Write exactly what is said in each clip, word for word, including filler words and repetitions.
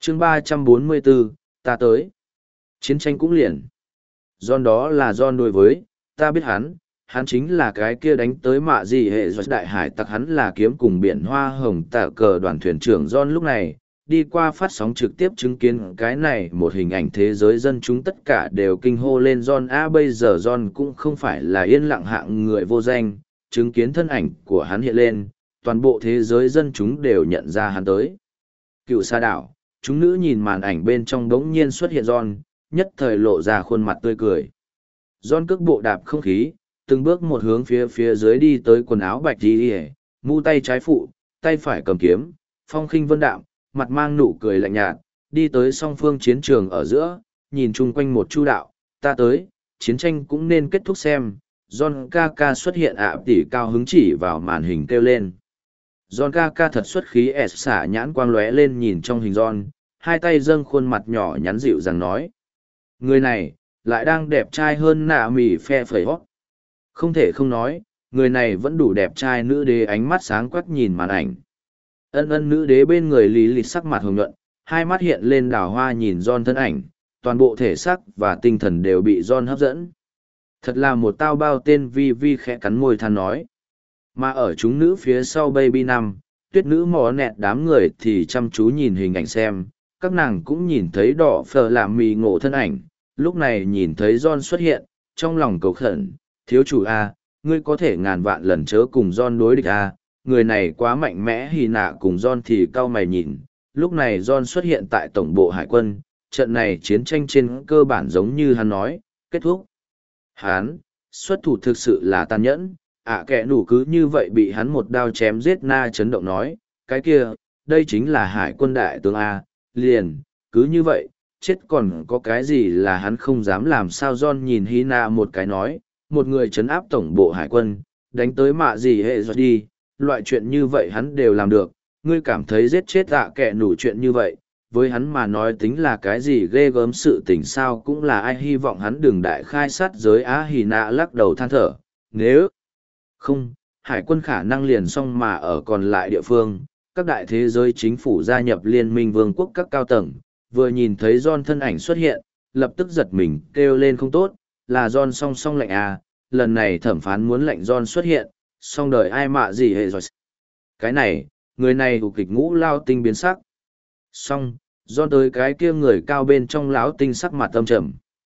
chương ba trăm bốn mươi bốn, ta tới. Chiến tranh cũng liền. John đó là John đối với, ta biết hắn, hắn chính là cái kia đánh tới mạ gì hệ do đại hải tặc, hắn là kiếm cùng biển hoa hồng tạ cờ đoàn thuyền trưởng John lúc này, đi qua phát sóng trực tiếp chứng kiến cái này một hình ảnh thế giới dân chúng tất cả đều kinh hô lên John a bây giờ John cũng không phải là yên lặng hạng người vô danh, chứng kiến thân ảnh của hắn hiện lên, toàn bộ thế giới dân chúng đều nhận ra hắn tới. Cựu sa đảo, chúng nữ nhìn màn ảnh bên trong đống nhiên xuất hiện John, nhất thời lộ ra khuôn mặt tươi cười. John cước bộ đạp không khí, từng bước một hướng phía phía dưới đi tới quần áo bạch đi hề, mu tay trái phụ, tay phải cầm kiếm, phong khinh vân đạm, mặt mang nụ cười lạnh nhạt, đi tới song phương chiến trường ở giữa, nhìn chung quanh một chu đạo, ta tới, chiến tranh cũng nên kết thúc xem. John ca ca xuất hiện ạ tỉ cao hứng chỉ vào màn hình kêu lên. John ca ca thật xuất khí ép xả nhãn quang lóe lên nhìn trong hình John, hai tay dâng khuôn mặt nhỏ nhắn dịu rằng nói. Người này, lại đang đẹp trai hơn nạ mì phe phẩy hót. Không thể không nói, người này vẫn đủ đẹp trai. Nữ đế ánh mắt sáng quắc nhìn màn ảnh. Ân ân nữ đế bên người lý lịch sắc mặt hồng nhuận, hai mắt hiện lên đào hoa nhìn John thân ảnh, toàn bộ thể xác và tinh thần đều bị John hấp dẫn. Thật là một tao bao tên vi vi khẽ cắn môi than nói. Mà ở chúng nữ phía sau Baby năm, tuyết nữ mò nẹt đám người thì chăm chú nhìn hình ảnh xem, các nàng cũng nhìn thấy đỏ phở làm mì ngộ thân ảnh, lúc này nhìn thấy John xuất hiện, trong lòng cầu khẩn, thiếu chủ A, ngươi có thể ngàn vạn lần chớ cùng John đối địch A, người này quá mạnh mẽ. Hì nạ cùng John thì cau mày nhìn, lúc này John xuất hiện tại tổng bộ hải quân, trận này chiến tranh trên cơ bản giống như hắn nói, kết thúc. Hắn, xuất thủ thực sự là tàn nhẫn, ạ à, kẻ nủ cứ như vậy bị hắn một đao chém giết. Na chấn động nói, cái kia, đây chính là hải quân đại tướng A, liền, cứ như vậy, chết còn có cái gì là hắn không dám làm. Sao John nhìn Hina một cái nói, một người trấn áp tổng bộ hải quân, đánh tới mạ gì hệ rồi đi, loại chuyện như vậy hắn đều làm được, ngươi cảm thấy giết chết ạ à, kẻ nủ chuyện như vậy, với hắn mà nói tính là cái gì ghê gớm sự tình sao, cũng là ai hy vọng hắn đừng đại khai sát giới. Á Hì nạ lắc đầu than thở, nếu không, hải quân khả năng liền xong. Mà ở còn lại địa phương, các đại thế giới chính phủ gia nhập liên minh vương quốc các cao tầng, vừa nhìn thấy John thân ảnh xuất hiện, lập tức giật mình kêu lên không tốt, là John song song lệnh à, lần này thẩm phán muốn lệnh John xuất hiện, song đời ai mạ gì hệ rồi. Cái này, người này của kịch ngũ lao tinh biến sắc. Xong, John tới cái kia người cao bên trong lão tinh sắc mặt tâm trầm.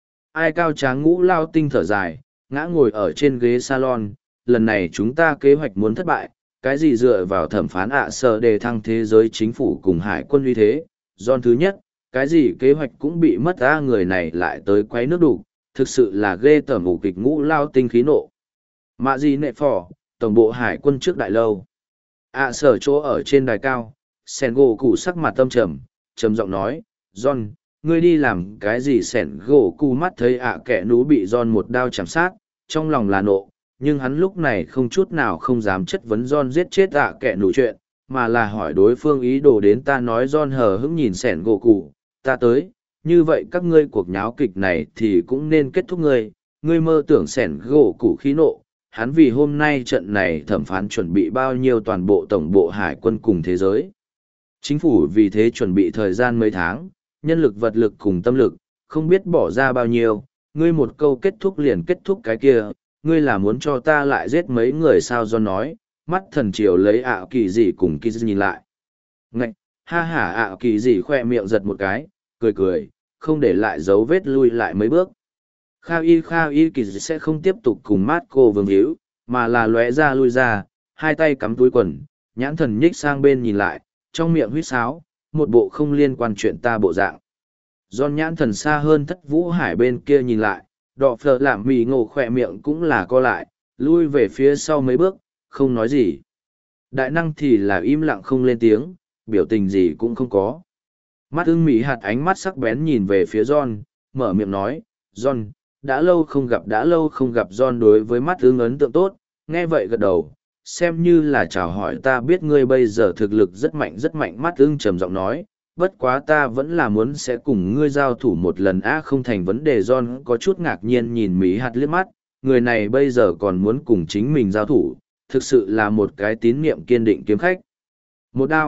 Ai cao tráng ngũ lao tinh thở dài, ngã ngồi ở trên ghế salon, lần này chúng ta kế hoạch muốn thất bại, cái gì dựa vào thẩm phán ạ à sở đề thăng thế giới chính phủ cùng hải quân uy thế. John thứ nhất, cái gì kế hoạch cũng bị mất. Ra người này lại tới quấy nước đủ, thực sự là ghê tởm. Ngũ kịch ngũ lao tinh khí nộ. Mạ gì nệ phò, tổng bộ hải quân trước đại lâu. ạ à sở chỗ ở trên đài cao, sẻn gỗ cụ sắc mặt tâm trầm, trầm giọng nói, John, ngươi đi làm cái gì? Sẻn gỗ cụ mắt thấy ạ à kẻ nú bị John một đao chạm sát, trong lòng là nộ, nhưng hắn lúc này không chút nào không dám chất vấn John giết chết ạ à kẻ nú chuyện, mà là hỏi đối phương ý đồ đến. Ta nói. John hờ hững nhìn sẻn gỗ cụ, ta tới, như vậy các ngươi cuộc nháo kịch này thì cũng nên kết thúc. ngươi, ngươi mơ tưởng. Sẻn gỗ cụ khí nộ, hắn vì hôm nay trận này thẩm phán chuẩn bị bao nhiêu toàn bộ tổng bộ hải quân cùng thế giới. Chính phủ vì thế chuẩn bị thời gian mấy tháng, nhân lực vật lực cùng tâm lực, không biết bỏ ra bao nhiêu, ngươi một câu kết thúc liền kết thúc cái kia, ngươi là muốn cho ta lại giết mấy người sao? Do nói, mắt thần chiều lấy ạ kỳ dị cùng kỳ nhìn lại. Ngạch, ha hả ạ kỳ dị khoe miệng giật một cái, cười cười, không để lại dấu vết lui lại mấy bước. Kha y Kha y kỳ dị sẽ không tiếp tục cùng mát cô vương hữu, mà là lóe ra lui ra, hai tay cắm túi quần, nhãn thần nhích sang bên nhìn lại, trong miệng huýt sáo, một bộ không liên quan chuyện ta bộ dạng. Giòn nhãn thần xa hơn Thất Vũ Hải bên kia nhìn lại, đỏ phở làm mì ngộ khỏe miệng cũng là co lại, lui về phía sau mấy bước, không nói gì. Đại năng thì là im lặng không lên tiếng, biểu tình gì cũng không có. Mắt ưng mỉ hạt ánh mắt sắc bén nhìn về phía John, mở miệng nói, John, đã lâu không gặp đã lâu không gặp. John đối với mắt ưng ấn tượng tốt, nghe vậy gật đầu, xem như là chào hỏi. Ta biết ngươi bây giờ thực lực rất mạnh rất mạnh. Mắt ưng trầm giọng nói, bất quá ta vẫn là muốn sẽ cùng ngươi giao thủ một lần. A không thành vấn đề. John có chút ngạc nhiên nhìn Mỹ hạt liếc mắt, người này bây giờ còn muốn cùng chính mình giao thủ, thực sự là một cái tín niệm kiên định kiếm khách. Một đao,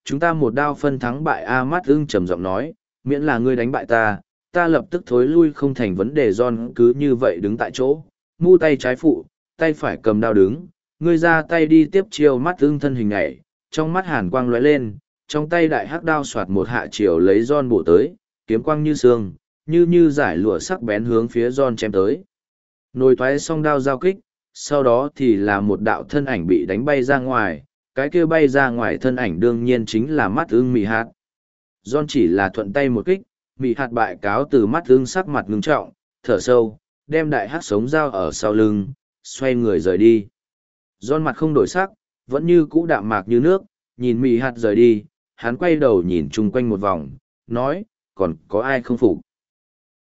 Chúng ta một đao phân thắng bại A mắt ưng trầm giọng nói, miễn là ngươi đánh bại ta, ta lập tức thối lui không thành vấn đề. John cứ như vậy đứng tại chỗ, mu tay trái phụ, tay phải cầm đao đứng, ngươi ra tay đi tiếp chiêu. Mắt ưng thân hình nhảy, trong mắt hàn quang lóe lên, trong tay đại hắc đao soạt một hạ chiều lấy John bổ tới, kiếm quang như sương, như như giải lụa sắc bén hướng phía John chém tới. Nồi thoái song đao giao kích, sau đó thì là một đạo thân ảnh bị đánh bay ra ngoài, cái kia bay ra ngoài thân ảnh đương nhiên chính là mắt ưng mị hạt. John chỉ là thuận tay một kích, mị hạt bại cáo từ mắt ưng sắc mặt ngưng trọng, thở sâu, đem đại hắc sống dao ở sau lưng, xoay người rời đi. John mặt không đổi sắc, vẫn như cũ đạm mạc như nước, nhìn mị hạt rời đi, hắn quay đầu nhìn chung quanh một vòng, nói, còn có ai không phục?